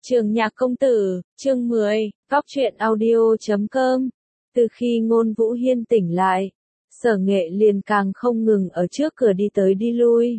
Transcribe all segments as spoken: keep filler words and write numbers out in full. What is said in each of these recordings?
Trường Nhạc Công Tử, chương mười, Góc truyện audio chấm com. Từ khi Ngôn Vũ Hiên tỉnh lại, Sở Nghệ liền càng không ngừng ở trước cửa đi tới đi lui.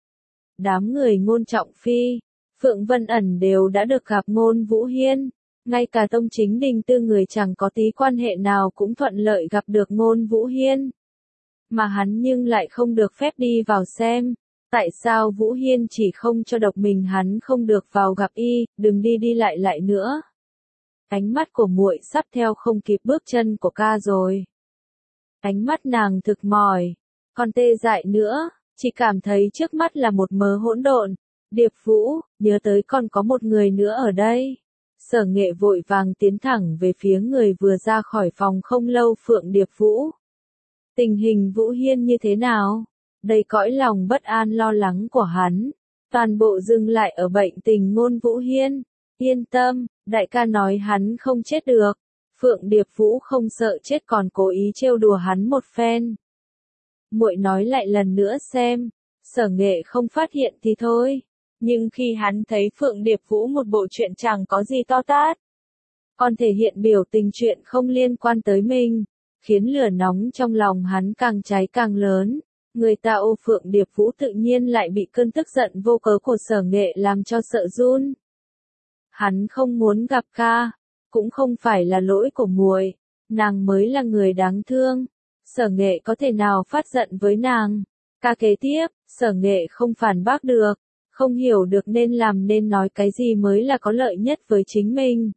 Đám người Ngôn Trọng Phi, Phượng Vân Ẩn đều đã được gặp Ngôn Vũ Hiên, ngay cả Tông Chính Đình Tư người chẳng có tí quan hệ nào cũng thuận lợi gặp được Ngôn Vũ Hiên. Mà hắn nhưng lại không được phép đi vào xem. Tại sao Vũ Hiên chỉ không cho độc mình hắn không được vào gặp y, đừng đi đi lại lại nữa. Ánh mắt của muội sắp theo không kịp bước chân của ca rồi. Ánh mắt nàng thực mỏi, còn tê dại nữa, chỉ cảm thấy trước mắt là một mớ hỗn độn. Điệp Vũ, nhớ tới còn có một người nữa ở đây. Sở Nghệ vội vàng tiến thẳng về phía người vừa ra khỏi phòng không lâu Phượng Điệp Vũ. Tình hình Vũ Hiên như thế nào? Đầy cõi lòng bất an lo lắng của hắn, toàn bộ dừng lại ở bệnh tình Ngôn Vũ Hiên. Yên tâm, đại ca nói hắn không chết được. Phượng Điệp Vũ không sợ chết còn cố ý trêu đùa hắn một phen. Muội nói lại lần nữa xem. Sở Nghệ không phát hiện thì thôi, nhưng khi hắn thấy Phượng Điệp Vũ một bộ chuyện chẳng có gì to tát, còn thể hiện biểu tình chuyện không liên quan tới mình, khiến lửa nóng trong lòng hắn càng cháy càng lớn. Người ta ô Phượng Điệp Vũ tự nhiên lại bị cơn tức giận vô cớ của Sở Nghệ làm cho sợ run. Hắn không muốn gặp ca, cũng không phải là lỗi của muội, nàng mới là người đáng thương. Sở Nghệ có thể nào phát giận với nàng? Ca kế tiếp, Sở Nghệ không phản bác được, không hiểu được nên làm nên nói cái gì mới là có lợi nhất với chính mình.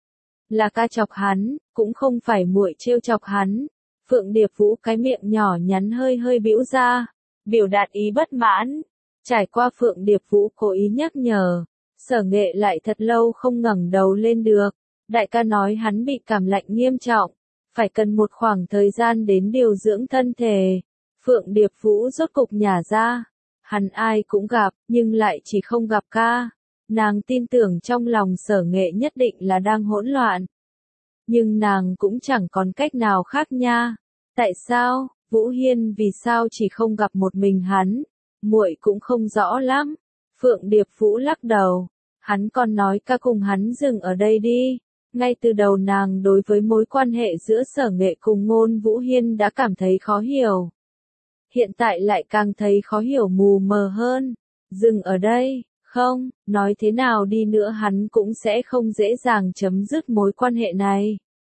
Là ca chọc hắn, cũng không phải muội trêu chọc hắn. Phượng Điệp Vũ cái miệng nhỏ nhắn hơi hơi bĩu ra, biểu đạt ý bất mãn. Trải qua Phượng Điệp Vũ cố ý nhắc nhở, Sở Nghệ lại thật lâu không ngẩng đầu lên được. Đại ca nói hắn bị cảm lạnh nghiêm trọng, phải cần một khoảng thời gian đến điều dưỡng thân thể. Phượng Điệp Vũ rốt cục nhả ra, hắn ai cũng gặp, nhưng lại chỉ không gặp ca. Nàng tin tưởng trong lòng Sở Nghệ nhất định là đang hỗn loạn. Nhưng nàng cũng chẳng còn cách nào khác nha. Tại sao, Vũ Hiên vì sao chỉ không gặp một mình hắn? Muội cũng không rõ lắm. Phượng Điệp Vũ lắc đầu. Hắn còn nói ca cùng hắn dừng ở đây đi. Ngay từ đầu nàng đối với mối quan hệ giữa Sở Nghệ cùng Ngôn Vũ Hiên đã cảm thấy khó hiểu. Hiện tại lại càng thấy khó hiểu mù mờ hơn. Dừng ở đây, không, nói thế nào đi nữa hắn cũng sẽ không dễ dàng chấm dứt mối quan hệ này.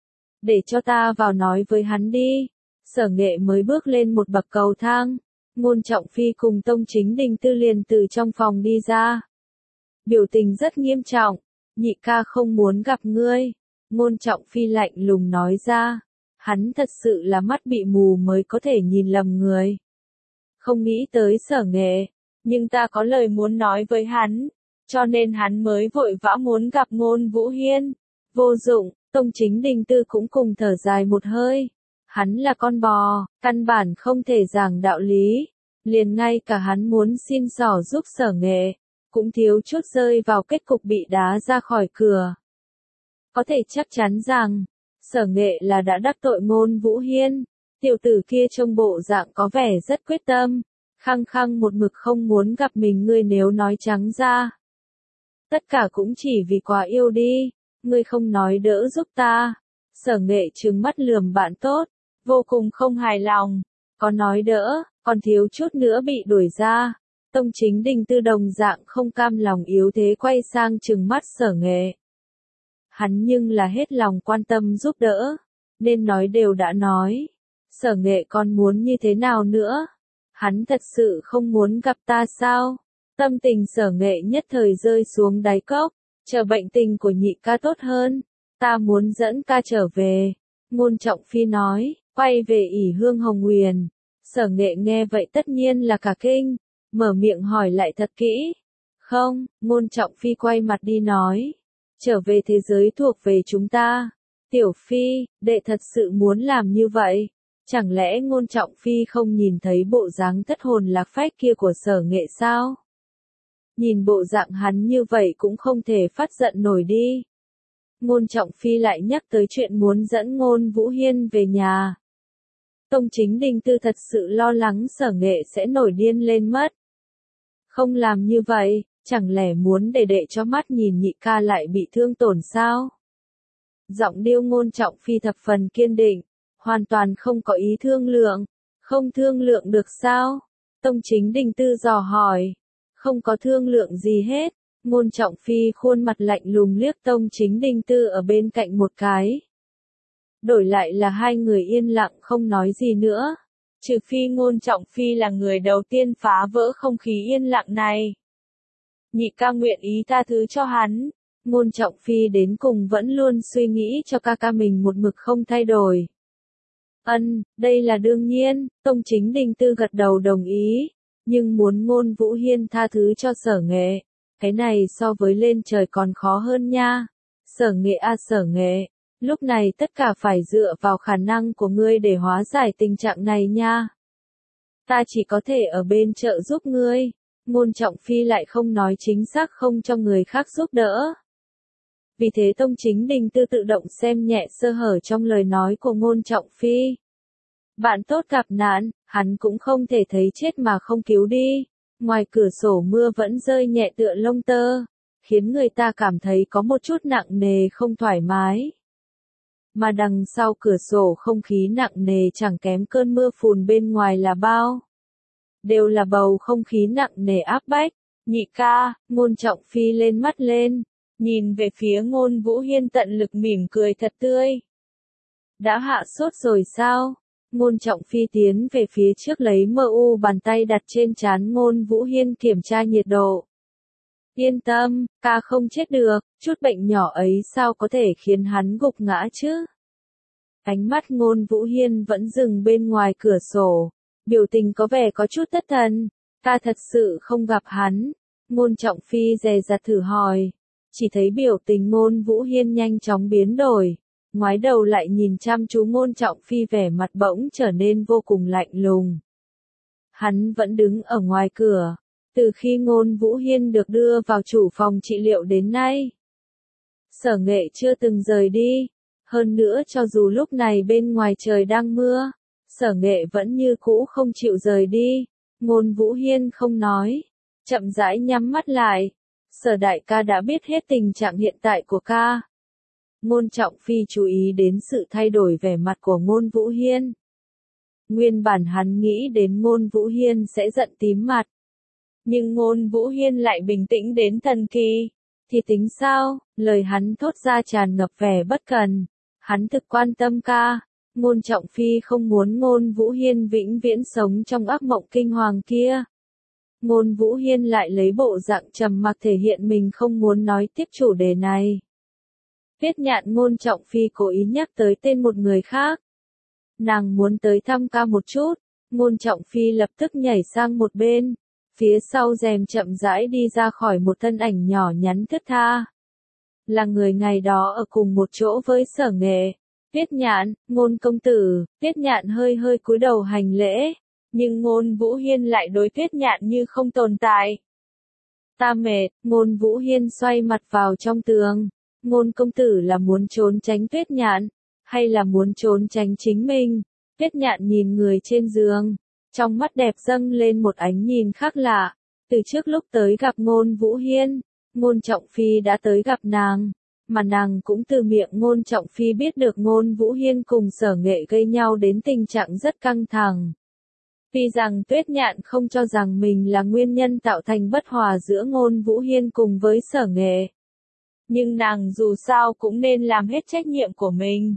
Để cho ta vào nói với hắn đi. Sở Nghệ mới bước lên một bậc cầu thang. Ngôn Trọng Phi cùng Tông Chính Đình Tư liền từ trong phòng đi ra. Biểu tình rất nghiêm trọng. Nhị ca không muốn gặp ngươi. Ngôn Trọng Phi lạnh lùng nói ra. Hắn thật sự là mắt bị mù mới có thể nhìn lầm người. Không nghĩ tới Sở Nghệ. Nhưng ta có lời muốn nói với hắn. Cho nên hắn mới vội vã muốn gặp Ngôn Vũ Hiên. Vô dụng, Tông Chính Đình Tư cũng cùng thở dài một hơi. Hắn là con bò, căn bản không thể giảng đạo lý. Liền ngay cả hắn muốn xin xỏ giúp Sở Nghệ, cũng thiếu chút rơi vào kết cục bị đá ra khỏi cửa. Có thể chắc chắn rằng, Sở Nghệ là đã đắc tội Ngôn Vũ Hiên. Tiểu tử kia trông bộ dạng có vẻ rất quyết tâm, khăng khăng một mực không muốn gặp mình ngươi nếu nói trắng ra. Tất cả cũng chỉ vì quá yêu đi, ngươi không nói đỡ giúp ta. Sở Nghệ trừng mắt lườm bạn tốt, vô cùng không hài lòng. Có nói đỡ, còn thiếu chút nữa bị đuổi ra. Tông Chính Đình Tư đồng dạng không cam lòng yếu thế quay sang trừng mắt Sở Nghệ. Hắn nhưng là hết lòng quan tâm giúp đỡ, nên nói đều đã nói. Sở Nghệ còn muốn như thế nào nữa? Hắn thật sự không muốn gặp ta sao? Tâm tình Sở Nghệ nhất thời rơi xuống đáy cốc, chờ bệnh tình của nhị ca tốt hơn. Ta muốn dẫn ca trở về. Ngôn Trọng Phi nói, quay về ỷ Hương Hồng Huyền. Sở Nghệ nghe vậy tất nhiên là cả kinh, mở miệng hỏi lại thật kỹ. Không, Ngôn Trọng Phi quay mặt đi nói, trở về thế giới thuộc về chúng ta. Tiểu Phi, đệ thật sự muốn làm như vậy. Chẳng lẽ Ngôn Trọng Phi không nhìn thấy bộ dáng thất hồn lạc phách kia của Sở Nghệ sao? Nhìn bộ dạng hắn như vậy cũng không thể phát giận nổi đi. Ngôn Trọng Phi lại nhắc tới chuyện muốn dẫn Ngôn Vũ Hiên về nhà. Tông Chính Đình Tư thật sự lo lắng Sở Nghệ sẽ nổi điên lên mất. Không làm như vậy, Chẳng lẽ muốn để đệ cho mắt nhìn nhị ca lại bị thương tổn sao? Giọng Điêu Ngôn Trọng Phi thập phần kiên định, hoàn toàn không có ý thương lượng. Không thương lượng được sao? Tông Chính Đình Tư dò hỏi. Không có thương lượng gì hết. Ngôn Trọng Phi khuôn mặt lạnh lùng liếc Tông Chính Đình Tư ở bên cạnh một cái. Đổi lại là hai người yên lặng không nói gì nữa. Trừ phi Ngôn Trọng Phi là người đầu tiên phá vỡ không khí yên lặng này. Nhị ca nguyện ý tha thứ cho hắn. Ngôn Trọng Phi đến cùng vẫn luôn suy nghĩ cho ca ca mình một mực không thay đổi. Ân, đây là đương nhiên, Tông Chính Đình Tư gật đầu đồng ý. Nhưng muốn Ngôn Vũ Hiên tha thứ cho Sở Nghệ, cái này so với lên trời còn khó hơn nha. Sở Nghệ a à, Sở Nghệ, lúc này tất cả phải dựa vào khả năng của ngươi để hóa giải tình trạng này nha. Ta chỉ có thể ở bên trợ giúp ngươi. Ngôn Trọng Phi lại không nói chính xác không cho người khác giúp đỡ. Vì thế Tông Chính Đình Tư tự động xem nhẹ sơ hở trong lời nói của Ngôn Trọng Phi. Bạn tốt gặp nạn, hắn cũng không thể thấy chết mà không cứu đi. Ngoài cửa sổ mưa vẫn rơi nhẹ tựa lông tơ, khiến người ta cảm thấy có một chút nặng nề không thoải mái. Mà đằng sau cửa sổ không khí nặng nề chẳng kém cơn mưa phùn bên ngoài là bao. Đều là bầu không khí nặng nề áp bách. Nhị ca, Ngôn Trọng Phi lên mắt lên, nhìn về phía Ngôn Vũ Hiên tận lực mỉm cười thật tươi. Đã hạ sốt rồi sao? Ngôn Trọng Phi tiến về phía trước lấy mờ u bàn tay đặt trên trán Ngôn Vũ Hiên kiểm tra nhiệt độ. Yên tâm, ca không chết được, chút bệnh nhỏ ấy sao có thể khiến hắn gục ngã chứ? Ánh mắt Ngôn Vũ Hiên vẫn dừng bên ngoài cửa sổ, biểu tình có vẻ có chút thất thần. Ta thật sự không gặp hắn. Ngôn Trọng Phi dè dặt thử hỏi. Chỉ thấy biểu tình Ngôn Vũ Hiên nhanh chóng biến đổi. Ngoái đầu lại nhìn chăm chú Ngôn Trọng Phi vẻ mặt bỗng trở nên vô cùng lạnh lùng. Hắn vẫn đứng ở ngoài cửa. Từ khi Ngôn Vũ Hiên được đưa vào chủ phòng trị liệu đến nay, Sở Nghệ chưa từng rời đi. Hơn nữa cho dù lúc này bên ngoài trời đang mưa, Sở Nghệ vẫn như cũ không chịu rời đi. Ngôn Vũ Hiên không nói, chậm rãi nhắm mắt lại. Sở đại ca đã biết hết tình trạng hiện tại của ca. Ngôn Trọng Phi chú ý đến sự thay đổi vẻ mặt của Ngôn Vũ Hiên. Nguyên bản hắn nghĩ đến Ngôn Vũ Hiên sẽ giận tím mặt. Nhưng Ngôn Vũ Hiên lại bình tĩnh đến thần kỳ. Thì tính sao? Lời hắn thốt ra tràn ngập vẻ bất cần. Hắn thực quan tâm ca. Ngôn Trọng Phi không muốn Ngôn Vũ Hiên vĩnh viễn sống trong ác mộng kinh hoàng kia. Ngôn Vũ Hiên lại lấy bộ dạng trầm mặc thể hiện mình không muốn nói tiếp chủ đề này. Viết Nhạn Ngôn Trọng Phi cố ý nhắc tới tên một người khác. Nàng muốn tới thăm ca một chút. Ngôn Trọng Phi lập tức nhảy sang một bên. Phía sau rèm chậm rãi đi ra khỏi một thân ảnh nhỏ nhắn thướt tha. Là người ngày đó ở cùng một chỗ với Sở Nghệ. Viết Nhạn, Ngôn công tử. Viết Nhạn hơi hơi cúi đầu hành lễ. Nhưng Ngôn Vũ Hiên lại đối Viết Nhạn như không tồn tại. Ta mệt. Ngôn Vũ Hiên xoay mặt vào trong tường. Ngôn công tử là muốn trốn tránh Viết Nhạn, hay là muốn trốn tránh chính mình? Viết Nhạn nhìn người trên giường, trong mắt đẹp dâng lên một ánh nhìn khác lạ. Từ trước lúc tới gặp Ngôn Vũ Hiên, Ngôn Trọng Phi đã tới gặp nàng, mà nàng cũng từ miệng Ngôn Trọng Phi biết được Ngôn Vũ Hiên cùng Sở Nghệ gây nhau đến tình trạng rất căng thẳng. Tuy rằng Tuyết Nhạn không cho rằng mình là nguyên nhân tạo thành bất hòa giữa Ngôn Vũ Hiên cùng với Sở Nghệ, nhưng nàng dù sao cũng nên làm hết trách nhiệm của mình.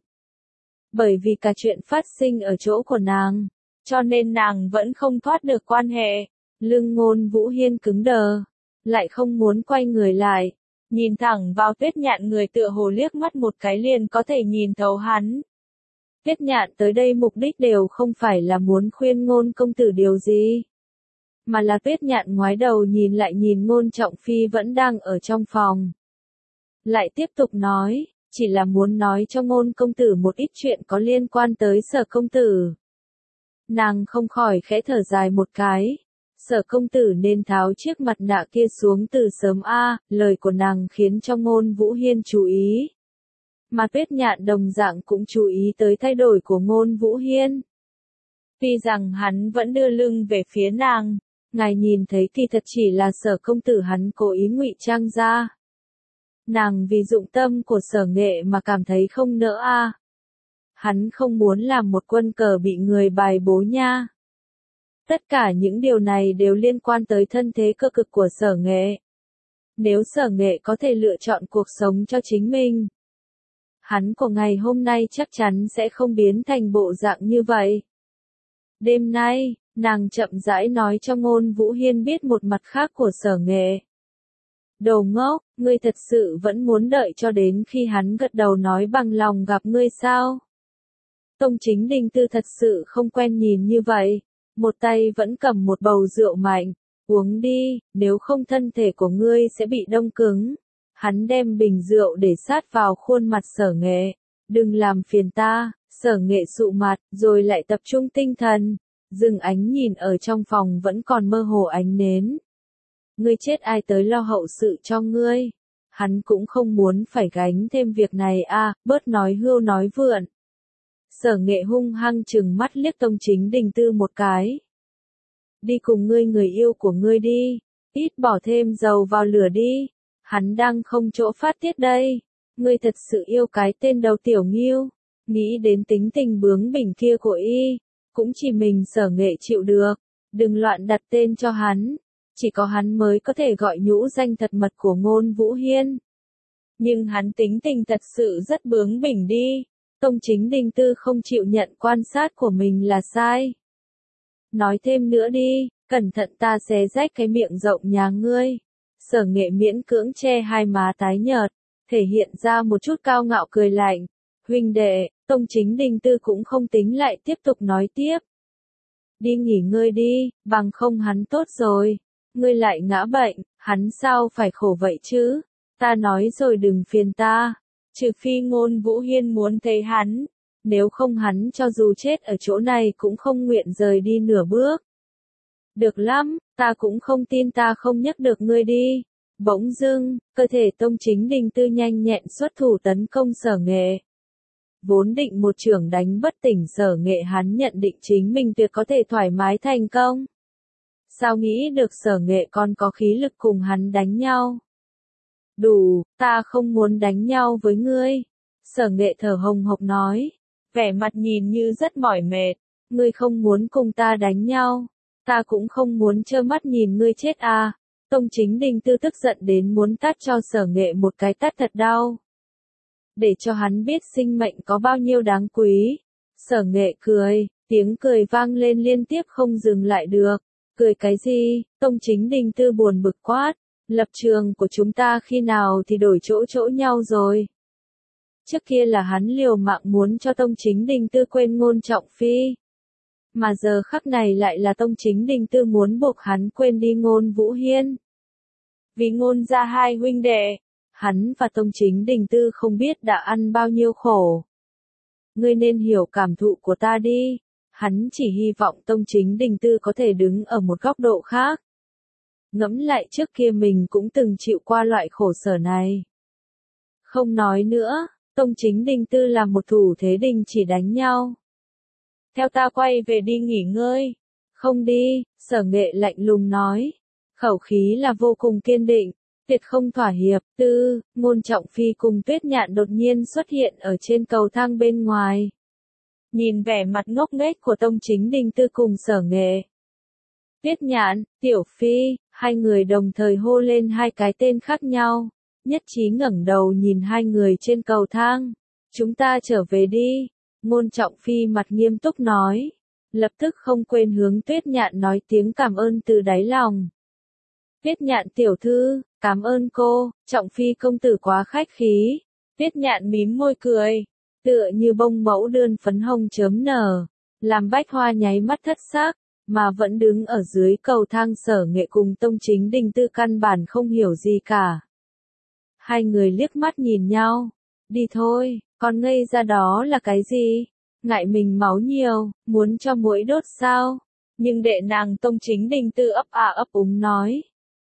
Bởi vì cả chuyện phát sinh ở chỗ của nàng, cho nên nàng vẫn không thoát được quan hệ. Lưng Ngôn Vũ Hiên cứng đờ, lại không muốn quay người lại, nhìn thẳng vào Tuyết Nhạn, người tựa hồ liếc mắt một cái liền có thể nhìn thấu hắn. Tuyết Nhạn tới đây mục đích đều không phải là muốn khuyên Ngôn công tử điều gì, mà là Tuyết Nhạn ngoái đầu nhìn lại nhìn Ngôn Trọng Phi vẫn đang ở trong phòng. Lại tiếp tục nói, chỉ là muốn nói cho Ngôn công tử một ít chuyện có liên quan tới Sở công tử. Nàng không khỏi khẽ thở dài một cái. Sở công tử nên tháo chiếc mặt nạ kia xuống từ sớm a. Lời của nàng khiến cho Ngôn Vũ Hiên chú ý. Mà Tuyết Nhạn đồng dạng cũng chú ý tới thay đổi của Ngôn Vũ Hiên. Tuy rằng hắn vẫn đưa lưng về phía nàng, ngài nhìn thấy kỳ thật chỉ là Sở công tử hắn cố ý ngụy trang ra. Nàng vì dụng tâm của Sở Nghệ mà cảm thấy không nỡ a. Hắn không muốn làm một quân cờ bị người bài bố nha. Tất cả những điều này đều liên quan tới thân thế cơ cực của Sở Nghệ. Nếu Sở Nghệ có thể lựa chọn cuộc sống cho chính mình, hắn của ngày hôm nay chắc chắn sẽ không biến thành bộ dạng như vậy. Đêm nay, nàng chậm rãi nói cho Ngôn Vũ Hiên biết một mặt khác của Sở Nghệ. Đồ ngốc, ngươi thật sự vẫn muốn đợi cho đến khi hắn gật đầu nói bằng lòng gặp ngươi sao? Tông Chính Đình Tư thật sự không quen nhìn như vậy, một tay vẫn cầm một bầu rượu mạnh, uống đi, nếu không thân thể của ngươi sẽ bị đông cứng. Hắn đem bình rượu để sát vào khuôn mặt Sở Nghệ, đừng làm phiền ta. Sở Nghệ sụ mặt, rồi lại tập trung tinh thần, dừng ánh nhìn ở trong phòng vẫn còn mơ hồ ánh nến. Ngươi chết ai tới lo hậu sự cho ngươi? Hắn cũng không muốn phải gánh thêm việc này a, à, bớt nói hưu nói vượn. Sở Nghệ hung hăng trừng mắt liếc Tông Chính Đình Tư một cái. Đi cùng ngươi người yêu của ngươi đi, ít bỏ thêm dầu vào lửa đi. Hắn đang không chỗ phát tiết đây. Ngươi thật sự yêu cái tên đầu tiểu nghiêu. Nghĩ đến tính tình bướng bỉnh kia của y, cũng chỉ mình Sở Nghệ chịu được. Đừng loạn đặt tên cho hắn. Chỉ có hắn mới có thể gọi nhũ danh thật mật của Ngôn Vũ Hiên. Nhưng hắn tính tình thật sự rất bướng bỉnh đi. Tông Chính Đình Tư không chịu nhận quan sát của mình là sai. Nói thêm nữa đi, cẩn thận ta xé rách cái miệng rộng nhà ngươi. Sở Nghệ miễn cưỡng che hai má tái nhợt, thể hiện ra một chút cao ngạo cười lạnh. Huynh đệ, Tông Chính Đình Tư cũng không tính lại tiếp tục nói tiếp. Đi nghỉ ngơi đi, bằng không hắn tốt rồi. Ngươi lại ngã bệnh, hắn sao phải khổ vậy chứ? Ta nói rồi đừng phiền ta. Trừ phi Ngôn Vũ Hiên muốn thấy hắn. Nếu không hắn cho dù chết ở chỗ này cũng không nguyện rời đi nửa bước. Được lắm, ta cũng không tin ta không nhắc được ngươi đi. Bỗng dưng, cơ thể Tông Chính Đình Tư nhanh nhẹn xuất thủ tấn công Sở Nghệ. Vốn định một chưởng đánh bất tỉnh Sở Nghệ, hắn nhận định chính mình tuyệt có thể thoải mái thành công. Sao nghĩ được Sở Nghệ còn có khí lực cùng hắn đánh nhau? Đủ, ta không muốn đánh nhau với ngươi. Sở Nghệ thở hồng hộc nói, vẻ mặt nhìn như rất mỏi mệt. Ngươi không muốn cùng ta đánh nhau, ta cũng không muốn trơ mắt nhìn ngươi chết à. Tông Chính Đình Tư tức giận đến muốn tát cho Sở Nghệ một cái tát thật đau. Để cho hắn biết sinh mệnh có bao nhiêu đáng quý. Sở Nghệ cười, tiếng cười vang lên liên tiếp không dừng lại được. Cười cái gì? Tông Chính Đình Tư buồn bực quát. Lập trường của chúng ta khi nào thì đổi chỗ chỗ nhau rồi. Trước kia là hắn liều mạng muốn cho Tông Chính Đình Tư quên Ngôn Trọng Phi. Mà giờ khắc này lại là Tông Chính Đình Tư muốn buộc hắn quên đi Ngôn Vũ Hiên. Vì Ngôn gia hai huynh đệ, hắn và Tông Chính Đình Tư không biết đã ăn bao nhiêu khổ. Ngươi nên hiểu cảm thụ của ta đi. Hắn chỉ hy vọng Tông Chính Đình Tư có thể đứng ở một góc độ khác. Ngẫm lại trước kia mình cũng từng chịu qua loại khổ sở này. Không nói nữa, Tông Chính Đình Tư làm một thủ thế đình chỉ đánh nhau. Theo ta quay về đi nghỉ ngơi. Không đi, Sở Nghệ lạnh lùng nói. Khẩu khí là vô cùng kiên định, tuyệt không thỏa hiệp. Tư, Ngôn Trọng Phi cùng Tuyết Nhạn đột nhiên xuất hiện ở trên cầu thang bên ngoài. Nhìn vẻ mặt ngốc nghếch của Tông Chính Đình Tư cùng Sở Nghệ. Tuyết Nhạn, Tiểu Phi, hai người đồng thời hô lên hai cái tên khác nhau, nhất trí ngẩng đầu nhìn hai người trên cầu thang. Chúng ta trở về đi. Ngôn Trọng Phi mặt nghiêm túc nói, lập tức không quên hướng Tuyết Nhạn nói tiếng cảm ơn từ đáy lòng. Tuyết Nhạn tiểu thư, cảm ơn cô. Trọng Phi công tử quá khách khí. Tuyết Nhạn mím môi cười, tựa như bông mẫu đơn phấn hồng chớm nở, làm bách hoa nháy mắt thất sắc, mà vẫn đứng ở dưới cầu thang Sở Nghệ cùng Tông Chính Đình Tư căn bản không hiểu gì cả. Hai người liếc mắt nhìn nhau, đi thôi, còn ngây ra đó là cái gì? Ngại mình máu nhiều, muốn cho muỗi đốt sao? Nhưng đệ nàng Tông Chính Đình Tư ấp à ấp úng nói.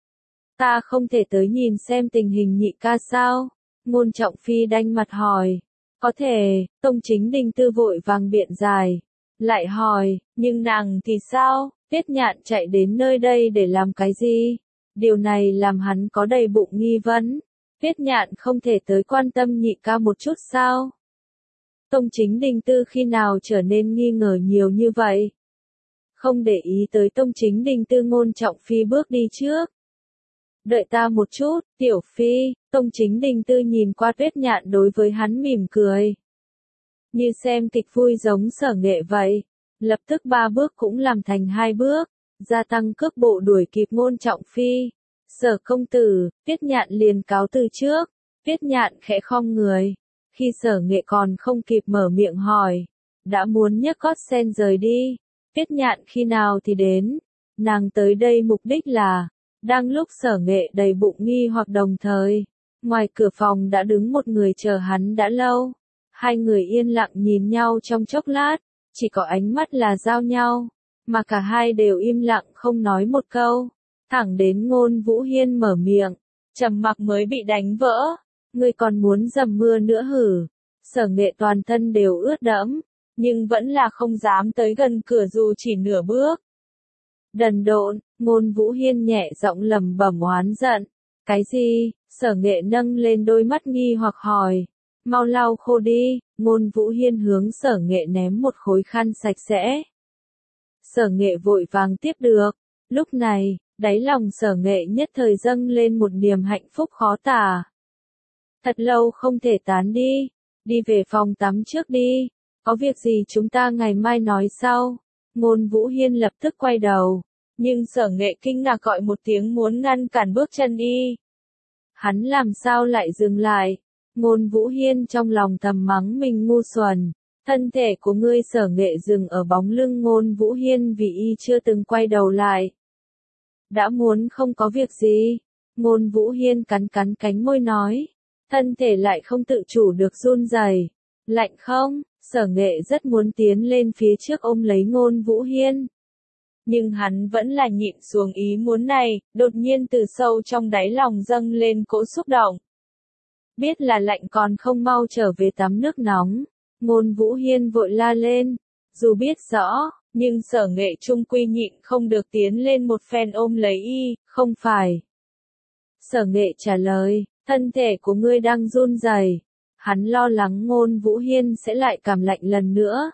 Ta không thể tới nhìn xem tình hình nhị ca sao? Ngôn Trọng Phi đanh mặt hỏi. Có thể, Tông Chính Đình Tư vội vàng biện giải. Lại hỏi, nhưng nàng thì sao? Tiết Nhạn chạy đến nơi đây để làm cái gì? Điều này làm hắn có đầy bụng nghi vấn. Tiết Nhạn không thể tới quan tâm nhị ca một chút sao? Tông Chính Đình Tư khi nào trở nên nghi ngờ nhiều như vậy? Không để ý tới Tông Chính Đình Tư, Ngôn Trọng Phi bước đi trước. Đợi ta một chút, Tiểu Phi. Tông Chính Đình Tư nhìn qua Tuyết Nhạn, đối với hắn mỉm cười. Như xem kịch vui giống Sở Nghệ vậy. Lập tức ba bước cũng làm thành hai bước, gia tăng cước bộ đuổi kịp Ngôn Trọng Phi. Sở công tử, Tuyết Nhạn liền cáo từ trước. Tuyết Nhạn khẽ khom người. Khi Sở Nghệ còn không kịp mở miệng hỏi, đã muốn nhấc gót sen rời đi. Tuyết Nhạn khi nào thì đến? Nàng tới đây mục đích là... Đang lúc Sở Nghệ đầy bụng nghi hoặc đồng thời, ngoài cửa phòng đã đứng một người chờ hắn đã lâu. Hai người yên lặng nhìn nhau trong chốc lát, chỉ có ánh mắt là giao nhau, mà cả hai đều im lặng không nói một câu. Thẳng đến Ngôn Vũ Hiên mở miệng, trầm mặc mới bị đánh vỡ. Ngươi còn muốn dầm mưa nữa hử? Sở Nghệ toàn thân đều ướt đẫm, nhưng vẫn là không dám tới gần cửa dù chỉ nửa bước. Đần độn, Ngôn Vũ Hiên nhẹ giọng lẩm bẩm oán giận. Cái gì? Sở Nghệ nâng lên đôi mắt nghi hoặc hỏi. Mau lau khô đi. Ngôn Vũ Hiên hướng Sở Nghệ ném một khối khăn sạch sẽ. Sở Nghệ vội vàng tiếp được. Lúc này, đáy lòng Sở Nghệ nhất thời dâng lên một niềm hạnh phúc khó tả. Thật lâu không thể tán đi. Đi về phòng tắm trước đi. Có việc gì chúng ta ngày mai nói sau. Ngôn Vũ Hiên lập tức quay đầu. Nhưng Sở Nghệ kinh ngạc gọi một tiếng muốn ngăn cản bước chân y. Hắn làm sao lại dừng lại? Ngôn Vũ Hiên trong lòng thầm mắng mình ngu xuẩn. Thân thể của ngươi. Sở Nghệ dừng ở bóng lưng Ngôn Vũ Hiên vì y chưa từng quay đầu lại. Đã muốn không có việc gì. Ngôn Vũ Hiên cắn cắn cánh môi nói. Thân thể lại không tự chủ được run rẩy. Lạnh không? Sở Nghệ rất muốn tiến lên phía trước ôm lấy Ngôn Vũ Hiên. Nhưng hắn vẫn là nhịn xuống ý muốn này, đột nhiên từ sâu trong đáy lòng dâng lên cỗ xúc động. Biết là lạnh còn không mau trở về tắm nước nóng. Ngôn Vũ Hiên vội la lên. Dù biết rõ, nhưng Sở Nghệ trung quy nhịn không được tiến lên một phen ôm lấy y, không phải. Sở Nghệ trả lời, thân thể của ngươi đang run rẩy. Hắn lo lắng Ngôn Vũ Hiên sẽ lại cảm lạnh lần nữa.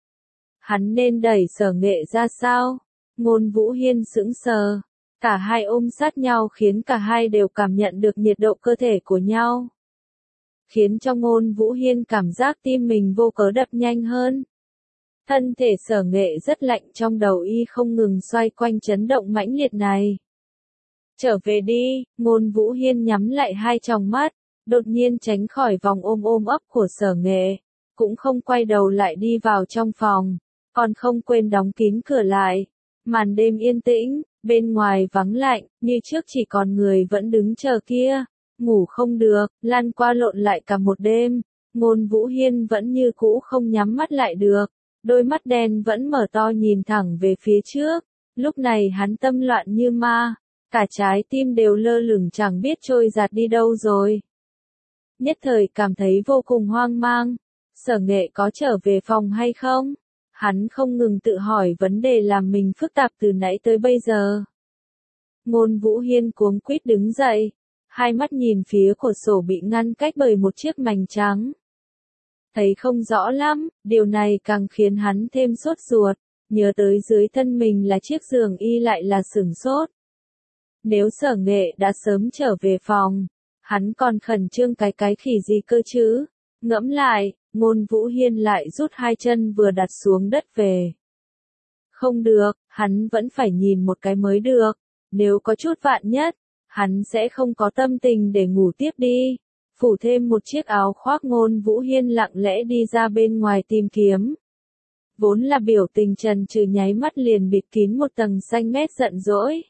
Hắn nên đẩy Sở Nghệ ra sao? Ngôn Vũ Hiên sững sờ. Cả hai ôm sát nhau khiến cả hai đều cảm nhận được nhiệt độ cơ thể của nhau. Khiến cho Ngôn Vũ Hiên cảm giác tim mình vô cớ đập nhanh hơn. Thân thể Sở Nghệ rất lạnh, trong đầu y không ngừng xoay quanh chấn động mãnh liệt này. Trở về đi. Ngôn Vũ Hiên nhắm lại hai tròng mắt, đột nhiên tránh khỏi vòng ôm ôm ấp của Sở Nghệ, cũng không quay đầu lại đi vào trong phòng, còn không quên đóng kín cửa lại. Màn đêm yên tĩnh, bên ngoài vắng lạnh, như trước chỉ còn người vẫn đứng chờ kia. Ngủ không được, lăn qua lộn lại cả một đêm. Ngôn Vũ Hiên vẫn như cũ không nhắm mắt lại được. Đôi mắt đen vẫn mở to nhìn thẳng về phía trước. Lúc này hắn tâm loạn như ma. Cả trái tim đều lơ lửng chẳng biết trôi giạt đi đâu rồi. Nhất thời cảm thấy vô cùng hoang mang. Sở Nghệ có trở về phòng hay không? Hắn không ngừng tự hỏi vấn đề làm mình phức tạp từ nãy tới bây giờ. Ngôn Vũ Hiên cuống quýt đứng dậy. Hai mắt nhìn phía cửa sổ bị ngăn cách bởi một chiếc mành trắng. Thấy không rõ lắm, điều này càng khiến hắn thêm sốt ruột. Nhớ tới dưới thân mình là chiếc giường y lại là sửng sốt. Nếu Sở Nghệ đã sớm trở về phòng, hắn còn khẩn trương cái cái khỉ gì cơ chứ? Ngẫm lại, Ngôn Vũ Hiên lại rút hai chân vừa đặt xuống đất về. Không được, hắn vẫn phải nhìn một cái mới được. Nếu có chút vạn nhất, hắn sẽ không có tâm tình để ngủ tiếp đi. Phủ thêm một chiếc áo khoác, Ngôn Vũ Hiên lặng lẽ đi ra bên ngoài tìm kiếm. Vốn là biểu tình trần trừ nháy mắt liền bịt kín một tầng xanh mét giận dỗi.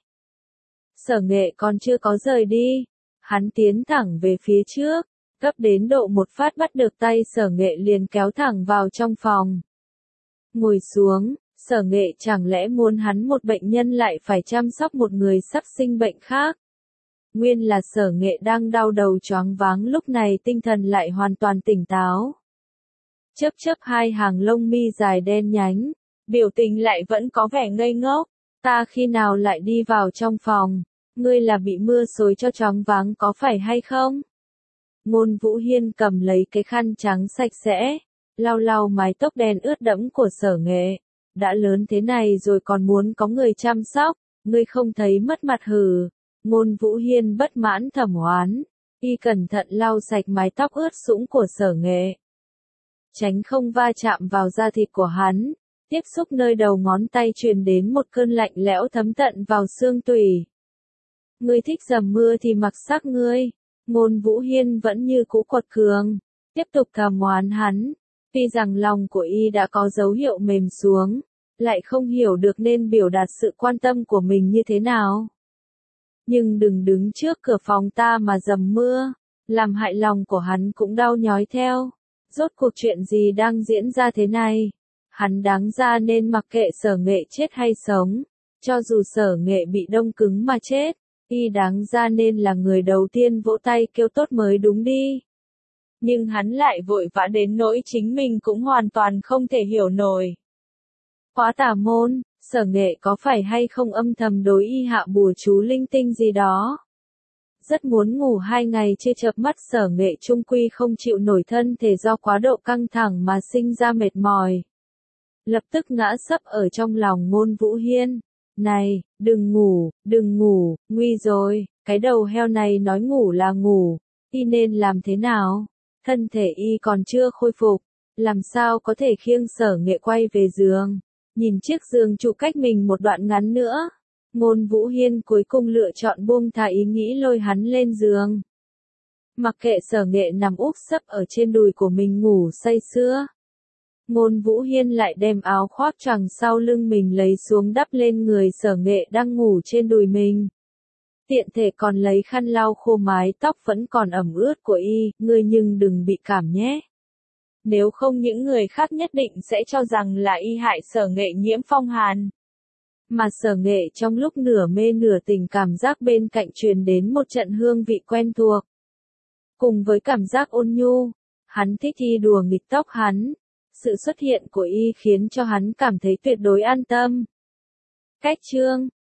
Sở Nghệ còn chưa có rời đi. Hắn tiến thẳng về phía trước, gấp đến độ một phát bắt được tay Sở Nghệ liền kéo thẳng vào trong phòng. Ngồi xuống, Sở Nghệ chẳng lẽ muốn hắn một bệnh nhân lại phải chăm sóc một người sắp sinh bệnh khác. Nguyên là Sở Nghệ đang đau đầu choáng váng, lúc này tinh thần lại hoàn toàn tỉnh táo. Chớp chớp hai hàng lông mi dài đen nhánh, biểu tình lại vẫn có vẻ ngây ngốc. Ta khi nào lại đi vào trong phòng, ngươi là bị mưa xối cho choáng váng có phải hay không? Ngôn Vũ Hiên cầm lấy cái khăn trắng sạch sẽ, lau lau mái tóc đen ướt đẫm của Sở Nghệ. Đã lớn thế này rồi còn muốn có người chăm sóc, ngươi không thấy mất mặt hừ. Ngôn Vũ Hiên bất mãn thầm oán, y cẩn thận lau sạch mái tóc ướt sũng của Sở Nghệ. Tránh không va chạm vào da thịt của hắn, tiếp xúc nơi đầu ngón tay truyền đến một cơn lạnh lẽo thấm tận vào xương tủy. Ngươi thích dầm mưa thì mặc xác ngươi. Ngôn Vũ Hiên vẫn như cũ quật cường, tiếp tục thầm oán hắn, tuy rằng lòng của y đã có dấu hiệu mềm xuống, lại không hiểu được nên biểu đạt sự quan tâm của mình như thế nào. Nhưng đừng đứng trước cửa phòng ta mà dầm mưa, làm hại lòng của hắn cũng đau nhói theo. Rốt cuộc chuyện gì đang diễn ra thế này? Hắn đáng ra nên mặc kệ Sở Nghệ chết hay sống, cho dù Sở Nghệ bị đông cứng mà chết, y đáng ra nên là người đầu tiên vỗ tay kêu tốt mới đúng đi. Nhưng hắn lại vội vã đến nỗi chính mình cũng hoàn toàn không thể hiểu nổi. Quá tà môn, Sở Nghệ có phải hay không âm thầm đối y hạ bùa chú linh tinh gì đó? Rất muốn ngủ hai ngày chưa chợp mắt Sở Nghệ trung quy không chịu nổi thân thể do quá độ căng thẳng mà sinh ra mệt mỏi. Lập tức ngã sấp ở trong lòng Ngôn Vũ Hiên. Này, đừng ngủ, đừng ngủ, nguy rồi, cái đầu heo này nói ngủ là ngủ, y nên làm thế nào? Thân thể y còn chưa khôi phục, làm sao có thể khiêng Sở Nghệ quay về giường? Nhìn chiếc giường trụ cách mình một đoạn ngắn nữa, Ngôn Vũ Hiên cuối cùng lựa chọn buông thả ý nghĩ lôi hắn lên giường. Mặc kệ Sở Nghệ nằm úp sấp ở trên đùi của mình ngủ say sưa, Ngôn Vũ Hiên lại đem áo khoác choàng sau lưng mình lấy xuống đắp lên người Sở Nghệ đang ngủ trên đùi mình. Tiện thể còn lấy khăn lau khô mái tóc vẫn còn ẩm ướt của y, ngươi nhưng đừng bị cảm nhé. Nếu không những người khác nhất định sẽ cho rằng là y hại Sở Nghệ nhiễm phong hàn. Mà Sở Nghệ trong lúc nửa mê nửa tỉnh cảm giác bên cạnh truyền đến một trận hương vị quen thuộc. Cùng với cảm giác ôn nhu, hắn thích y đùa nghịch tóc hắn. Sự xuất hiện của y khiến cho hắn cảm thấy tuyệt đối an tâm. Cách chương